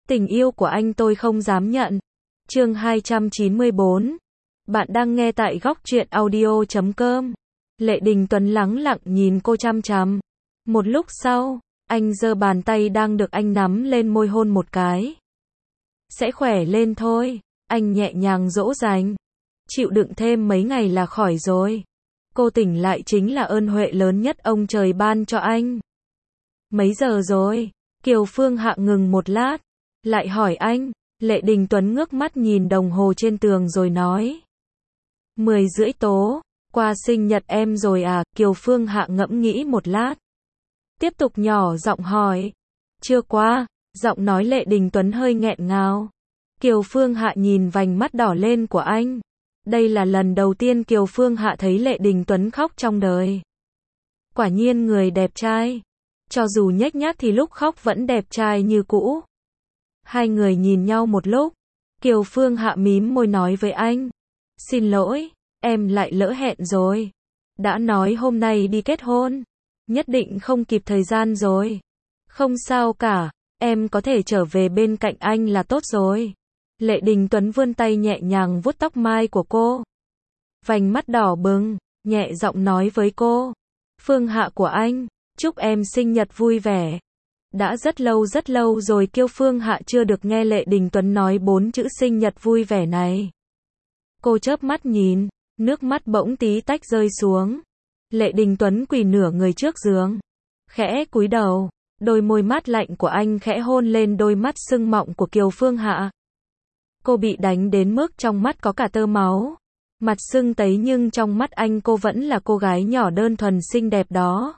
Tình yêu của anh tôi không dám nhận. Chương 294. Bạn đang nghe tại góc truyện audio.com. Lệ Đình Tuấn lắng lặng nhìn cô chăm chăm. Một lúc sau, anh giơ bàn tay đang được anh nắm lên môi hôn một cái. Sẽ khỏe lên thôi, anh nhẹ nhàng dỗ dành. Chịu đựng thêm mấy ngày là khỏi rồi. Cô tỉnh lại chính là ơn huệ lớn nhất ông trời ban cho anh. Mấy giờ rồi? Kiều Phương Hạ ngừng một lát, lại hỏi anh. Lệ Đình Tuấn ngước mắt nhìn đồng hồ trên tường rồi nói. 10:30 tố, qua sinh nhật em rồi à? Kiều Phương Hạ ngẫm nghĩ một lát, tiếp tục nhỏ giọng hỏi. Chưa qua, giọng nói Lệ Đình Tuấn hơi nghẹn ngào. Kiều Phương Hạ nhìn vành mắt đỏ lên của anh. Đây là lần đầu tiên Kiều Phương Hạ thấy Lệ Đình Tuấn khóc trong đời. Quả nhiên người đẹp trai, cho dù nhếch nhác thì lúc khóc vẫn đẹp trai như cũ. Hai người nhìn nhau một lúc, Kiều Phương Hạ mím môi nói với anh. Xin lỗi, em lại lỡ hẹn rồi. Đã nói hôm nay đi kết hôn, nhất định không kịp thời gian rồi. Không sao cả, em có thể trở về bên cạnh anh là tốt rồi. Lệ Đình Tuấn vươn tay nhẹ nhàng vuốt tóc mai của cô. Vành mắt đỏ bừng, nhẹ giọng nói với cô. Phương Hạ của anh, chúc em sinh nhật vui vẻ. Đã rất lâu rồi Kiều Phương Hạ chưa được nghe Lệ Đình Tuấn nói 4 chữ sinh nhật vui vẻ này. Cô chớp mắt nhìn, nước mắt bỗng tí tách rơi xuống. Lệ Đình Tuấn quỳ nửa người trước giường, khẽ cúi đầu, đôi môi mát lạnh của anh khẽ hôn lên đôi mắt sưng mọng của Kiều Phương Hạ. Cô bị đánh đến mức trong mắt có cả tơ máu, mặt sưng tấy nhưng trong mắt anh cô vẫn là cô gái nhỏ đơn thuần xinh đẹp đó.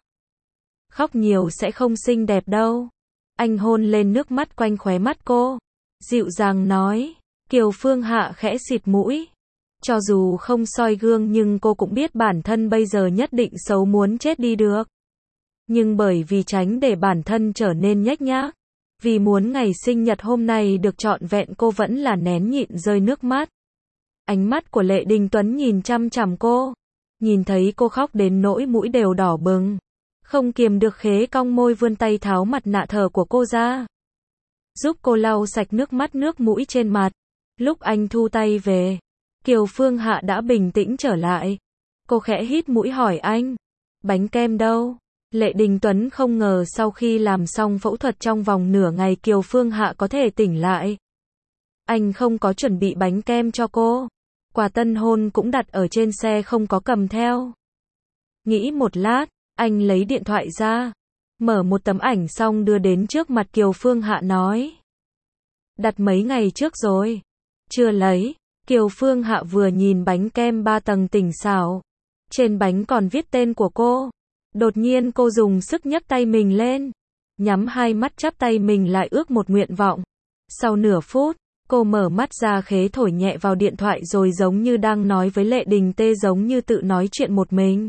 Khóc nhiều sẽ không xinh đẹp đâu. Anh hôn lên nước mắt quanh khóe mắt cô, dịu dàng nói. Kiều Phương Hạ khẽ xịt mũi. Cho dù không soi gương nhưng cô cũng biết bản thân bây giờ nhất định xấu muốn chết đi được. Nhưng bởi vì tránh để bản thân trở nên nhếch nhác, vì muốn ngày sinh nhật hôm nay được trọn vẹn cô vẫn là nén nhịn rơi nước mắt. Ánh mắt của Lệ Đình Tuấn nhìn chăm chằm cô, nhìn thấy cô khóc đến nỗi mũi đều đỏ bừng, không kiềm được khế cong môi vươn tay tháo mặt nạ thờ của cô ra, giúp cô lau sạch nước mắt nước mũi trên mặt. Lúc anh thu tay về, Kiều Phương Hạ đã bình tĩnh trở lại. Cô khẽ hít mũi hỏi anh, bánh kem đâu? Lệ Đình Tuấn không ngờ sau khi làm xong phẫu thuật trong vòng nửa ngày Kiều Phương Hạ có thể tỉnh lại. Anh không có chuẩn bị bánh kem cho cô. Quà tân hôn cũng đặt ở trên xe không có cầm theo. Nghĩ một lát, anh lấy điện thoại ra, mở một tấm ảnh xong đưa đến trước mặt Kiều Phương Hạ nói. Đặt mấy ngày trước rồi. Chưa lấy. Kiều Phương Hạ vừa nhìn bánh kem 3 tầng tỉnh xảo. Trên bánh còn viết tên của cô. Đột nhiên cô dùng sức nhấc tay mình lên, nhắm hai mắt chắp tay mình lại ước một nguyện vọng. Sau nửa phút, cô mở mắt ra khế thổi nhẹ vào điện thoại rồi giống như đang nói với Lệ Đình Tê giống như tự nói chuyện một mình.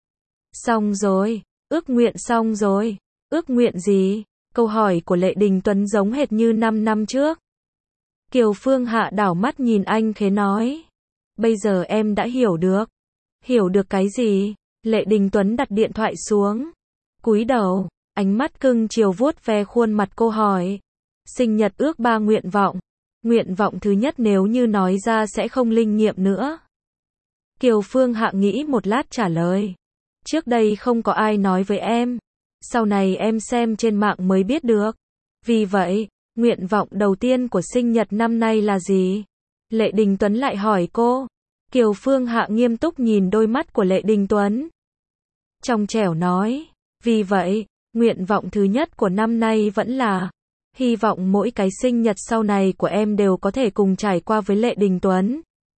Xong rồi, ước nguyện xong rồi. Ước nguyện gì? Câu hỏi của Lệ Đình Tuấn giống hệt như 5 năm trước. Kiều Phương Hạ đảo mắt nhìn anh khế nói. Bây giờ em đã hiểu được. Hiểu được cái gì? Lệ Đình Tuấn đặt điện thoại xuống, cúi đầu, ánh mắt cưng chiều vuốt ve khuôn mặt cô hỏi. Sinh nhật ước 3 nguyện vọng. Nguyện vọng thứ nhất nếu như nói ra sẽ không linh nghiệm nữa. Kiều Phương Hạ nghĩ một lát trả lời. Trước đây không có ai nói với em. Sau này em xem trên mạng mới biết được. Vì vậy, nguyện vọng đầu tiên của sinh nhật năm nay là gì? Lệ Đình Tuấn lại hỏi cô. Kiều Phương Hạ nghiêm túc nhìn đôi mắt của Lệ Đình Tuấn, trong trẻo nói. Vì vậy, nguyện vọng thứ nhất của năm nay vẫn là hy vọng mỗi cái sinh nhật sau này của em đều có thể cùng trải qua với Lệ Đình Tuấn.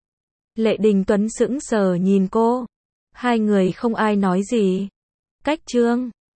Lệ Đình Tuấn sững sờ nhìn cô. Hai người không ai nói gì. Cách chương